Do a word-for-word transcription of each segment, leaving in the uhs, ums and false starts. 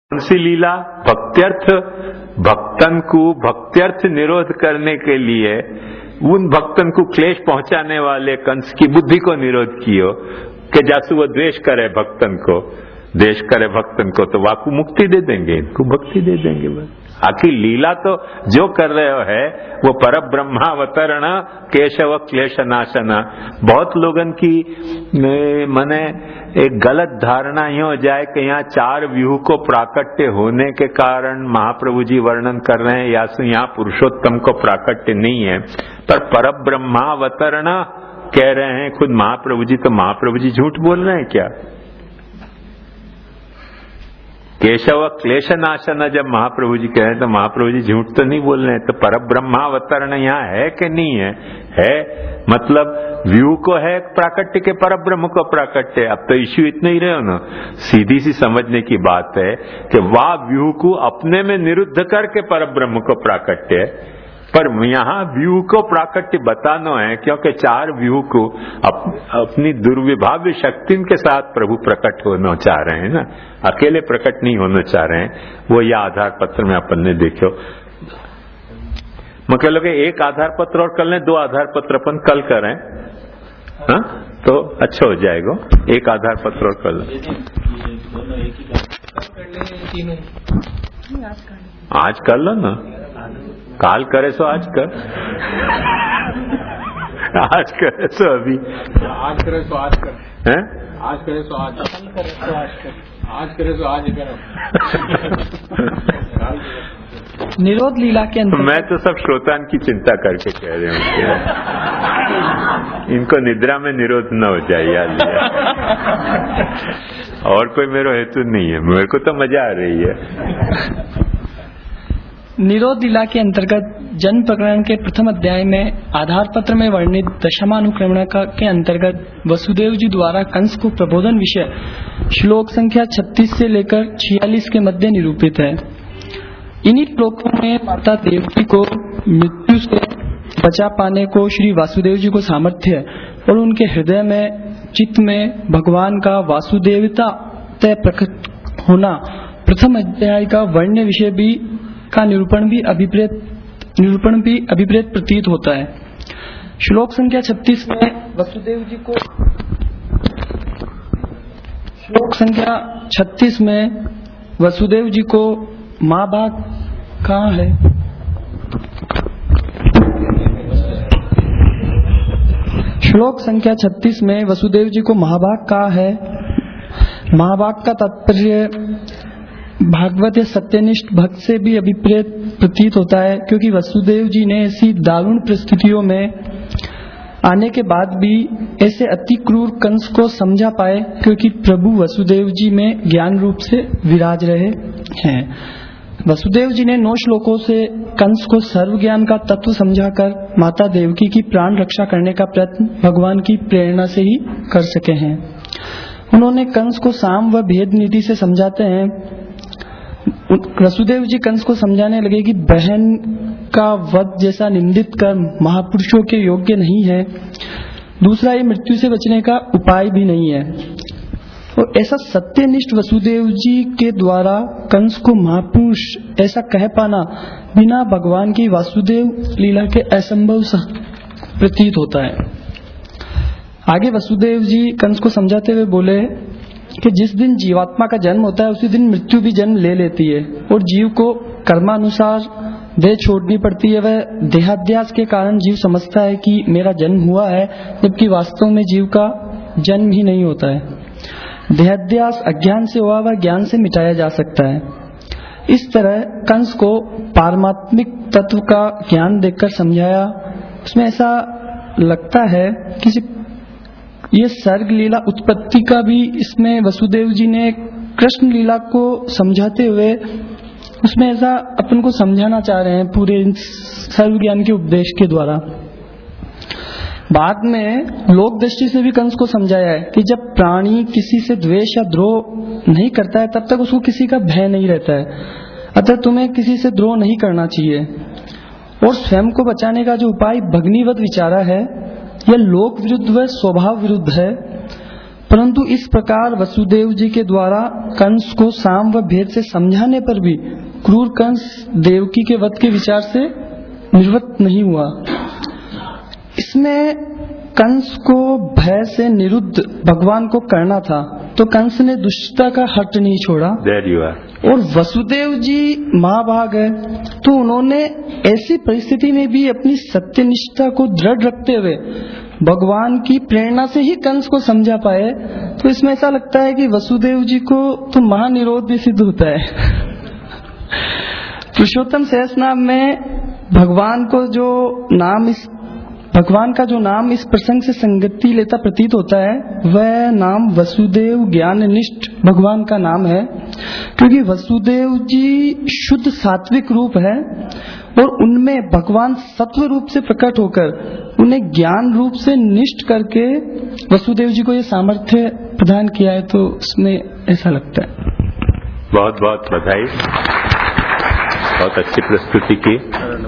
कौन सी लीला? भक्त्यर्थ, भक्तन को भक्त्यर्थ निरोध करने के लिए उन भक्तन को क्लेश पहुंचाने वाले कंस की बुद्धि को निरोध कियो कि जासु वो द्वेष करे भक्तन को, द्वेष करे भक्तन को तो वाकु मुक्ति दे देंगे, इनको भक्ति दे देंगे। बस आखिर लीला तो जो कर रहे हो है वो पर ब्रह्मावतरण केशव क्लेश नाशन। बहुत लोगन की मने एक गलत धारणा ही हो जाए कि यहाँ चार व्यूह को प्राकट्य होने के कारण महाप्रभु जी वर्णन कर रहे हैं, या यहाँ पुरुषोत्तम को प्राकट्य नहीं है, पर पर ब्रह्मावतरण कह रहे हैं खुद महाप्रभु जी। तो महाप्रभु जी झूठ बोल रहे हैं क्या? केशव क्लेश नाशन जब महाप्रभु जी कह रहे हैं तो महाप्रभु जी झूठ तो नहीं बोल रहे हैं। तो पर ब्रह्मावतरण यहाँ है कि नहीं है? है, मतलब व्यू को है प्राकट्य के पर ब्रह्म को प्राकट्य। अब तो इश्यू इतना ही रहे हो ना, सीधी सी समझने की बात है कि वाह व्यू को अपने में निरुद्ध करके पर ब्रह्म को प्राकट्य है, पर यहाँ व्यू को प्राकट्य बताना है क्योंकि चार व्यू को अप, अपनी दुर्विभाव्य शक्ति के साथ प्रभु प्रकट होना चाह रहे हैं ना, अकेले प्रकट नहीं होना चाह रहे हैं। वो यह आधार पत्र में अपन ने देखो, मैं कह लो कि एक आधार पत्र और कर लें, दो आधार पत्र अपन कल करें, हाँ तो अच्छा हो जाएगा। एक आधार पत्र और कर लें, आज कर लो ना, काल करे सो आज कर, आज करे सो अभी, आज करे सो आज कर, हैं? आज करे सो आज, कल करे सो आज कर, आज करे सो आज करो। निरोध लीला के अंदर मैं तो सब श्रोतान की चिंता करके कह रहे हूँ, इनको निद्रा में निरोध न हो जाए याद, और कोई मेरा हेतु नहीं है, मेरे को तो मजा आ रही है। निरोध लीला के अंतर्गत जन्म प्रकरण के प्रथम अध्याय में आधार पत्र में वर्णित दशमानुक्रमण के अंतर्गत वसुदेव जी द्वारा कंस को प्रबोधन विषय श्लोक संख्या छत्तीस से लेकर छियालीस के मध्य निरूपित है। इन्हीं श्लोकों में माता देवकी को मृत्यु से बचा पाने को श्री वासुदेव जी को सामर्थ्य और उनके हृदय में चित्त में भगवान का वासुदेवता तय प्रकट होना प्रथम अध्याय का वर्ण विषय भी का निरूपण भी अभिप्रेत निरूपण भी अभिप्रेत प्रतीत होता है। श्लोक संख्या छत्तीस में वसुदेव जी को श्लोक संख्या छत्तीस में वसुदेव जी को माँ बाप कहाँ है? श्लोक संख्या छत्तीस में वसुदेव जी को महाभाग कहा है। महाभाग का तात्पर्य भागवत या सत्यनिष्ठ भक्त से भी अभिप्रेत प्रतीत होता है, क्योंकि वसुदेव जी ने ऐसी दारुण परिस्थितियों में आने के बाद भी ऐसे अति क्रूर कंस को समझा पाए, क्योंकि प्रभु वसुदेव जी में ज्ञान रूप से विराज रहे हैं। वसुदेव जी ने नौ श्लोकों से कंस को सर्व ज्ञान का तत्व समझाकर माता देवकी की प्राण रक्षा करने का प्रयत्न भगवान की प्रेरणा से ही कर सके हैं। उन्होंने कंस को साम व भेद नीति से समझाते हैं। वसुदेव जी कंस को समझाने लगे कि बहन का वध जैसा निंदित कर्म महापुरुषों के योग्य नहीं है, दूसरा ये मृत्यु से बचने का उपाय भी नहीं है। और ऐसा सत्यनिष्ठ वसुदेव जी के द्वारा कंस को महापुरुष ऐसा कह पाना बिना भगवान की वासुदेव लीला के असंभव प्रतीत होता है। आगे वसुदेव जी कंस को समझाते हुए बोले कि जिस दिन जीवात्मा का जन्म होता है उसी दिन मृत्यु भी जन्म ले लेती है और जीव को कर्मानुसार देह छोड़नी पड़ती है। वह देहाध्यास के कारण जीव समझता है कि मेरा जन्म हुआ है, जबकि वास्तव में जीव का जन्म ही नहीं होता है। देहाध्यास अज्ञान से हुआ वह ज्ञान से मिटाया जा सकता है। इस तरह कंस को पारमात्मिक तत्व का ज्ञान देकर समझाया। उसमें ऐसा लगता है कि ये सर्ग लीला उत्पत्ति का भी इसमें वसुदेव जी ने कृष्ण लीला को समझाते हुए उसमें ऐसा अपन को समझाना चाह रहे हैं पूरे सर्व ज्ञान के उपदेश के द्वारा। बाद में लोक दृष्टि से भी कंस को समझाया है कि जब प्राणी किसी से द्वेष या द्रोह नहीं करता है तब तक उसको किसी का भय नहीं रहता है, अतः तुम्हें किसी से द्रोह नहीं करना चाहिए। और स्वयं को बचाने का जो उपाय भग्निवत विचारा है यह लोक विरुद्ध व स्वभाव विरुद्ध है। परंतु इस प्रकार वसुदेव जी के द्वारा कंस को साम व भेद से समझाने पर भी क्रूर कंस देवकी के वध के विचार से निवृत्त नहीं हुआ। इसमें कंस को भय से निरुद्ध भगवान को करना था, तो कंस ने दुष्टता का हट नहीं छोड़ा। There you are. और वसुदेव जी महाभाग है, तो उन्होंने ऐसी परिस्थिति में भी अपनी सत्यनिष्ठा को दृढ़ रखते हुए भगवान की प्रेरणा से ही कंस को समझा पाए। तो इसमें ऐसा लगता है कि वसुदेव जी को तो महानिरोध भी सिद्ध होता है। पुरुषोत्तम सहस्रनाम में भगवान को जो नाम इस भगवान का जो नाम इस प्रसंग से संगति लेता प्रतीत होता है, वह नाम वसुदेव ज्ञाननिष्ठ भगवान का नाम है, क्योंकि वसुदेव जी शुद्ध सात्विक रूप है और उनमें भगवान सत्व रूप से प्रकट होकर उन्हें ज्ञान रूप से निष्ठ करके वसुदेव जी को ये सामर्थ्य प्रदान किया है। तो उसमें ऐसा लगता है। बहुत बहुत बधाई, बहुत अच्छी प्रस्तुति की।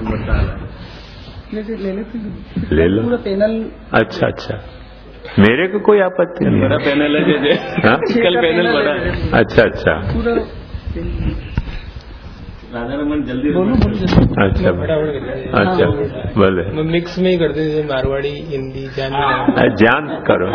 ले, ले, ले, ले लो पूरा पैनल। अच्छा अच्छा, मेरे को कोई आपत्ति नहीं। बड़ा पैनल है जे कल पैनल बड़ा है। अच्छा अच्छा, पूरा राधा रमन जल्दी बोलो बोलो। अच्छा अच्छा, बोले मिक्स में ही करते थे, मारवाड़ी हिंदी जान जान करो।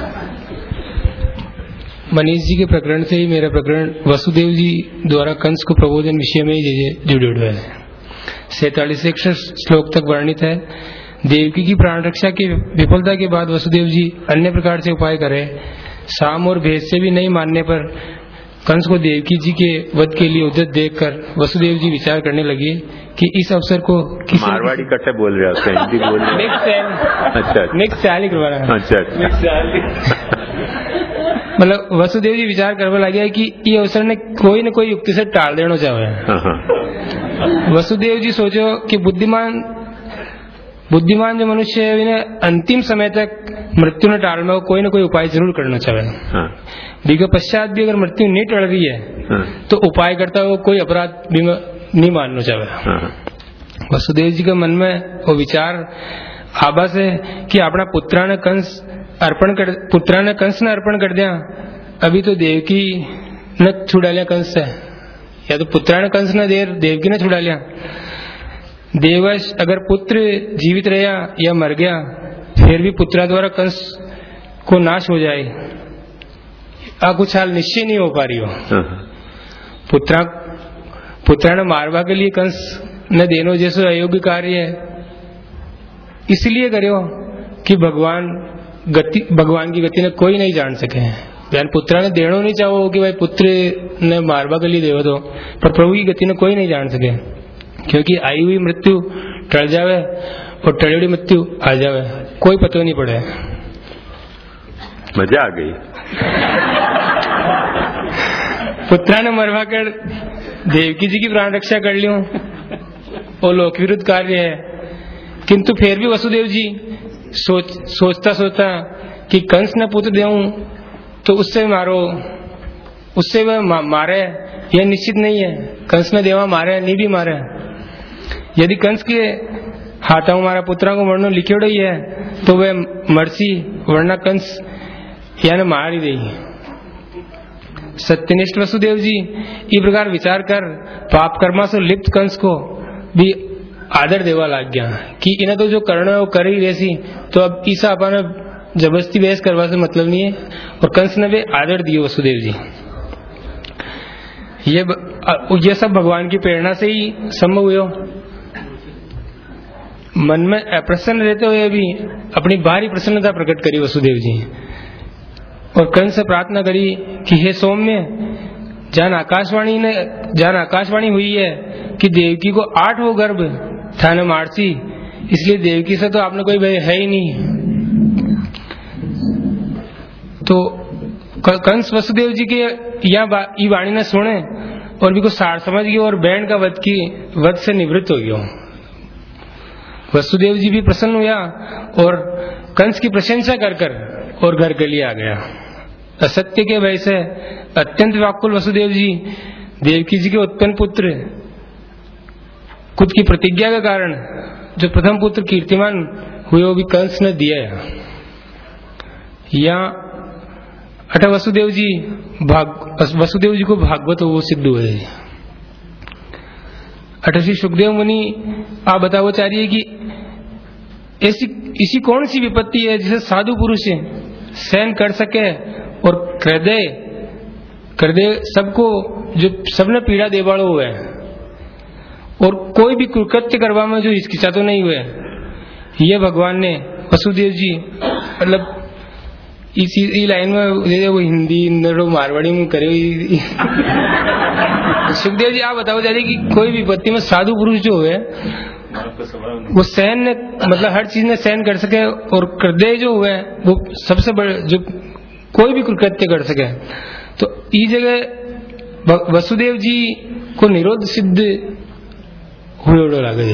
मनीष जी के प्रकरण से ही मेरा प्रकरण वसुदेव जी द्वारा कंस को प्रबोधन विषय में ही जुड़े हुए है। सैतालीस श्लोक तक वर्णित है। देवकी की प्राण रक्षा की विफलता के बाद वसुदेव जी अन्य प्रकार से उपाय करे। साम और भेद से भी नहीं मानने पर कंस को देवकी जी के वध के लिए उद्यत देखकर वसुदेव जी विचार करने लगे कि इस अवसर को किसी मारवाड़ी कट्टे बोल रहे होते हैं, हिंदी बोल रहे हैं। अच्छा नेक्स्ट चाली करवा रहा है। अच्छा अच्छा, मतलब वसुदेव जी विचार करने लगे कि ये अवसर ने कोई न कोई युक्ति से टाल देना चाहे। वसुदेव जी सोचो कि बुद्धिमान बुद्धिमान जो मनुष्य है इन्हें अंतिम समय तक मृत्यु न टालने को कोई न कोई उपाय जरूर करना चाहे। विगत पश्चात भी अगर मृत्यु नहीं टल रही है तो उपाय करता हो कोई अपराध भी नहीं मानना चाहे। वसुदेव जी के मन में वो विचार आभास है कि अपना पुत्रा ने कंस अर्पण कर पुत्रा ने कंस ने अर्पण कर दिया, अभी तो देवकी ने छुड़ा लिया कंस से, या तो पुत्रा ने कंस ने देर देवकी ने छुड़ा लिया। देवश अगर पुत्र जीवित रहा या मर गया फिर भी पुत्रा द्वारा कंस को नाश हो जाए, आ कुछ हाल निश्चय नहीं हो पा रही हो। पुत्रा पुत्रा ने मारवा के लिए कंस ने देनो जैसे अयोग्य कार्य है, इसलिए करो कि भगवान गति भगवान की गति ने कोई नहीं जान सके। बहन पुत्रा ने देनो नहीं चाहो कि भाई पुत्र ने मारवा के लिए देव दो, पर प्रभु की गति ने कोई नहीं जान सके, क्योंकि आई हुई मृत्यु टल जावे और टली हुई मृत्यु आ जावे, कोई पता नहीं पड़े। मजा आ गई। पुत्रा ने मरवा कर देवकी जी की प्राण रक्षा कर ली और लोक विरुद्ध कार्य है, किंतु फिर भी वसुदेव जी सोच सोचता सोचता कि कंस ने पुत्र देऊं तो उससे मारो, उससे वह मा, मारे, यह निश्चित नहीं है। कंस ने देवा मारे नहीं भी मारे, यदि कंस के हाथों हमारा पुत्रा को मरना लिखियोड़ ही है तो वह मरसी, वरना कंस यानी मार ही देगी। सत्यनिष्ठ वसुदेव जी इस प्रकार विचार कर पाप कर्मा से लिप्त कंस को भी आदर देवा लग गया कि इन्हें तो जो करना है वो कर ही वैसी, तो अब ईसा अपना जबरदस्ती बहस करवा से मतलब नहीं है, और कंस ने भी आदर दिए वसुदेव जी। ये ये सब भगवान की प्रेरणा से ही संभव हुआ। मन में अप्रसन्न रहते हुए भी अपनी बाहरी प्रसन्नता प्रकट करी वसुदेव जी, और कंस से प्रार्थना करी कि हे सौम्य, जान आकाशवाणी ने जान आकाशवाणी हुई है कि देवकी को आठ वो गर्भ था न मारसी, इसलिए देवकी से तो आपने कोई भय है ही नहीं। तो कंस वसुदेव जी के यह वाणी ने सुने और भी को सार समझ गया और बहन का वध की वध से निवृत्त हो गया। वसुदेव जी भी प्रसन्न हुआ और कंस की प्रशंसा कर कर और घर के लिए आ गया। असत्य के भय से अत्यंत व्याकुल वसुदेव जी देवकी जी के उत्पन्न पुत्र खुद की प्रतिज्ञा के कारण जो प्रथम पुत्र कीर्तिमान हुए वो भी कंस ने दिया। या अठ वसुदेव जी भाग वसुदेव जी को भागवत वो सिद्ध हुए। अठ श्री सुखदेव मुनि आप बताओ चाह रही है कि ऐसी इसी कौन सी विपत्ति है जिसे साधु पुरुष सहन कर सके और हृदय हृदय सबको जो सबने पीड़ा देवाड़ो हुए और कोई भी कुकृत्य करवा में जो हिचकिचा तो नहीं हुए। ये भगवान ने वसुदेव जी मतलब इसी लाइन में वो हिंदी मारवाड़ी में करे। सुखदेव जी आप बताओ जा रही कि कोई विपत्ति में साधु पुरुष जो हुए वो सहन ने मतलब हर चीज में सहन कर सके और हृदय जो हुए वो सबसे बड़े जो कोई भी कृत्य कर सके। तो इस जगह वसुदेव जी को निरोध सिद्ध हुए लगे।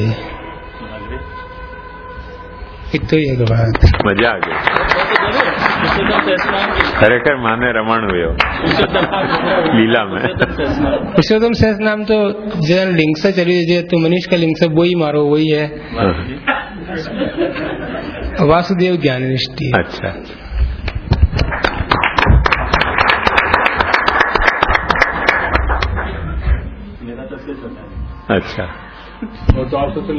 एक तो ये बात मजा आ गई खरेखर माने रमण हुए लीला में। पुरुषोत्तम सहस नाम तो जरा लिंग से चली जाए तो मनीष का लिंग से वही मारो वही है वासुदेव ज्ञान निष्ठि। अच्छा अच्छा तो आप तो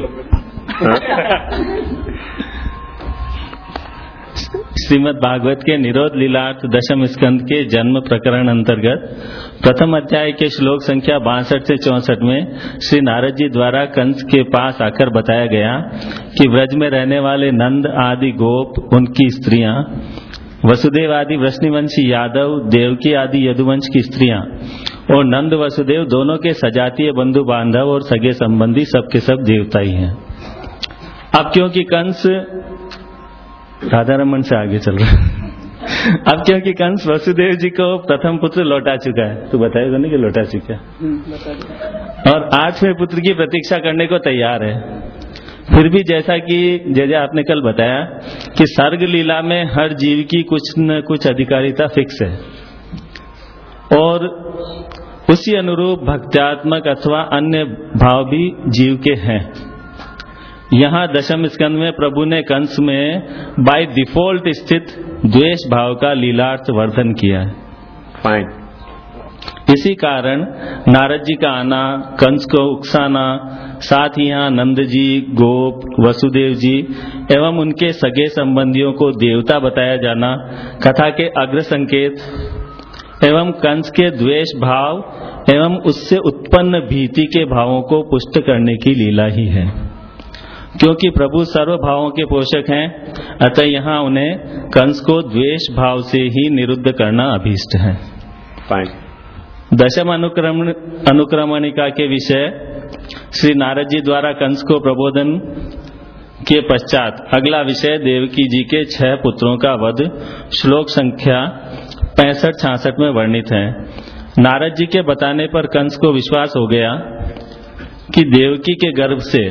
श्रीमद् भागवत के निरोध लीलार्थ दशम स्कंद के जन्म प्रकरण अंतर्गत प्रथम अध्याय के श्लोक संख्या बासठ से चौसठ में श्री नारद जी द्वारा कंस के पास आकर बताया गया कि व्रज में रहने वाले नंद आदि गोप, उनकी स्त्रियां, वसुदेव आदि वृष्णिवंशी यादव, देवकी आदि यदुवंश की स्त्रियां और नंद वसुदेव दोनों के सजातीय बंधु बांधव और सगे संबंधी सबके सब देवता ही हैं। अब क्योंकि कंस राधा रमन से आगे चल रहा है अब क्योंकि कंस वसुदेव जी को प्रथम पुत्र लौटा चुका है, तो बताएगा नहीं कि लौटा चुका है, और आठवें पुत्र की प्रतीक्षा करने को तैयार है। फिर भी जैसा कि जैसे आपने कल बताया कि सर्ग लीला में हर जीव की कुछ न कुछ अधिकारिता फिक्स है और उसी अनुरूप भक्त्यात्मक अथवा अन्य भाव भी जीव के हैं। यहाँ दशम स्कंद में प्रभु ने कंस में बाय डिफॉल्ट स्थित द्वेष भाव का लीलार्थ वर्धन किया है। फाइन। इसी कारण नारद जी का आना, कंस को उकसाना, साथ ही यहाँ नंद जी, गोप, वसुदेव जी एवं उनके सगे संबंधियों को देवता बताया जाना कथा के अग्र संकेत एवं कंस के द्वेष भाव एवं उससे उत्पन्न भीति के भावों को पुष्ट करने की लीला ही है। क्योंकि प्रभु सर्व भावों के पोषक हैं, अतः यहाँ उन्हें कंस को द्वेष भाव से ही निरुद्ध करना अभीष्ट है। फाइन। दशम अनुक्रमण अनुक्रमणिका के विषय श्री नारद जी द्वारा कंस को प्रबोधन के पश्चात अगला विषय देवकी जी के छह पुत्रों का वध श्लोक संख्या पैंसठ छियासठ में वर्णित है। नारद जी के बताने पर कंस को विश्वास हो गया कि देवकी के गर्भ से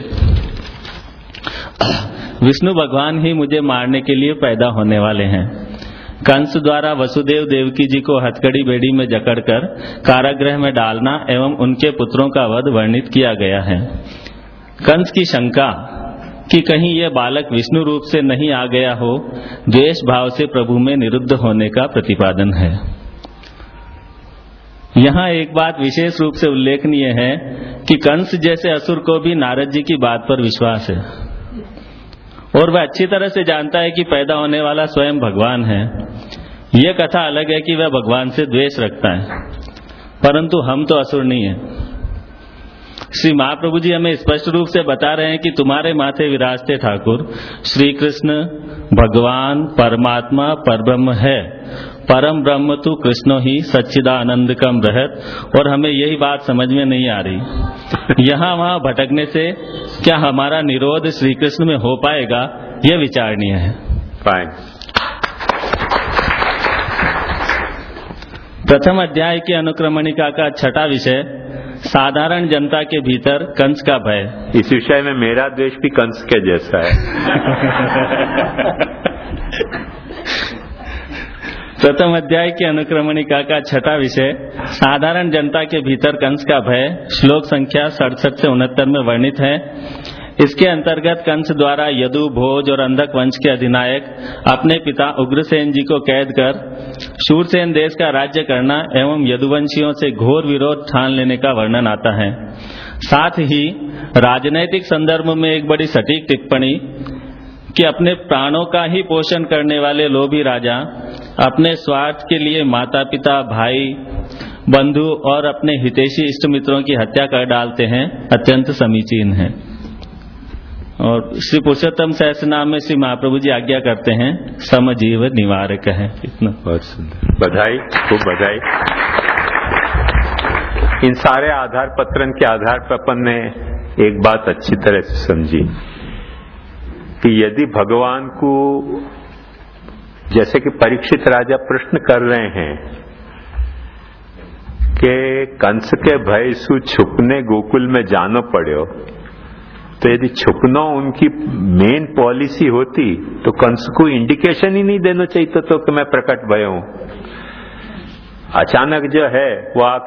विष्णु भगवान ही मुझे मारने के लिए पैदा होने वाले हैं। कंस द्वारा वसुदेव देवकी जी को हथकड़ी बेड़ी में जकड़कर कारागृह में डालना एवं उनके पुत्रों का वध वर्णित किया गया है। कंस की शंका कि कहीं यह बालक विष्णु रूप से नहीं आ गया हो, द्वेष भाव से प्रभु में निरुद्ध होने का प्रतिपादन है। यहाँ एक बात विशेष रूप से उल्लेखनीय है कि कंस जैसे असुर को भी नारद जी की बात पर विश्वास है और वह अच्छी तरह से जानता है कि पैदा होने वाला स्वयं भगवान है। यह कथा अलग है कि वह भगवान से द्वेष रखता है, परंतु हम तो असुर नहीं है। श्री महाप्रभु जी हमें स्पष्ट रूप से बता रहे हैं कि तुम्हारे माथे विराजते ठाकुर श्री कृष्ण भगवान परमात्मा परब्रह्म है। परम ब्रह्म तो कृष्णो ही सच्चिदानंद कम रहत, और हमें यही बात समझ में नहीं आ रही। यहाँ वहाँ भटकने से क्या हमारा निरोध श्री कृष्ण में हो पाएगा, यह विचारणीय है। फाइन। प्रथम अध्याय की अनुक्रमणिका का छठा विषय साधारण जनता के भीतर कंस का भय। इस विषय में मेरा द्वेष भी कंस के जैसा है। प्रथम अध्याय की अनुक्रमणिका का छठा विषय साधारण जनता के भीतर कंस का भय श्लोक संख्या सड़सठ से उनहत्तर में वर्णित है। इसके अंतर्गत कंस द्वारा यदु, भोज और अंधक वंश के अधिनायक अपने पिता उग्रसेन जी को कैद कर शूरसेन देश का राज्य करना एवं यदुवंशियों से घोर विरोध ठान लेने का वर्णन आता है। साथ ही राजनैतिक संदर्भ में एक बड़ी सटीक टिप्पणी कि अपने प्राणों का ही पोषण करने वाले लोभी राजा अपने स्वार्थ के लिए माता पिता, भाई, बंधु और अपने हितैषी इष्ट मित्रों की हत्या कर डालते हैं, अत्यंत समीचीन है। और श्री पुरुषोत्तम सहस्रनाम में श्री महाप्रभु जी आज्ञा करते हैं, समजीव निवारक है। इतना बहुत सुंदर, बधाई, खूब बधाई। इन सारे आधार पत्रन के आधार पर अपन ने एक बात अच्छी तरह से समझी कि यदि भगवान को, जैसे कि परीक्षित राजा प्रश्न कर रहे हैं कि कंस के भय सु छुपने गोकुल में जानो पड़ो, तो यदि छुपना उनकी मेन पॉलिसी होती तो कंस को इंडिकेशन ही नहीं देना चाहिए तो, तो कि मैं प्रकट भय हूं। अचानक जो है वो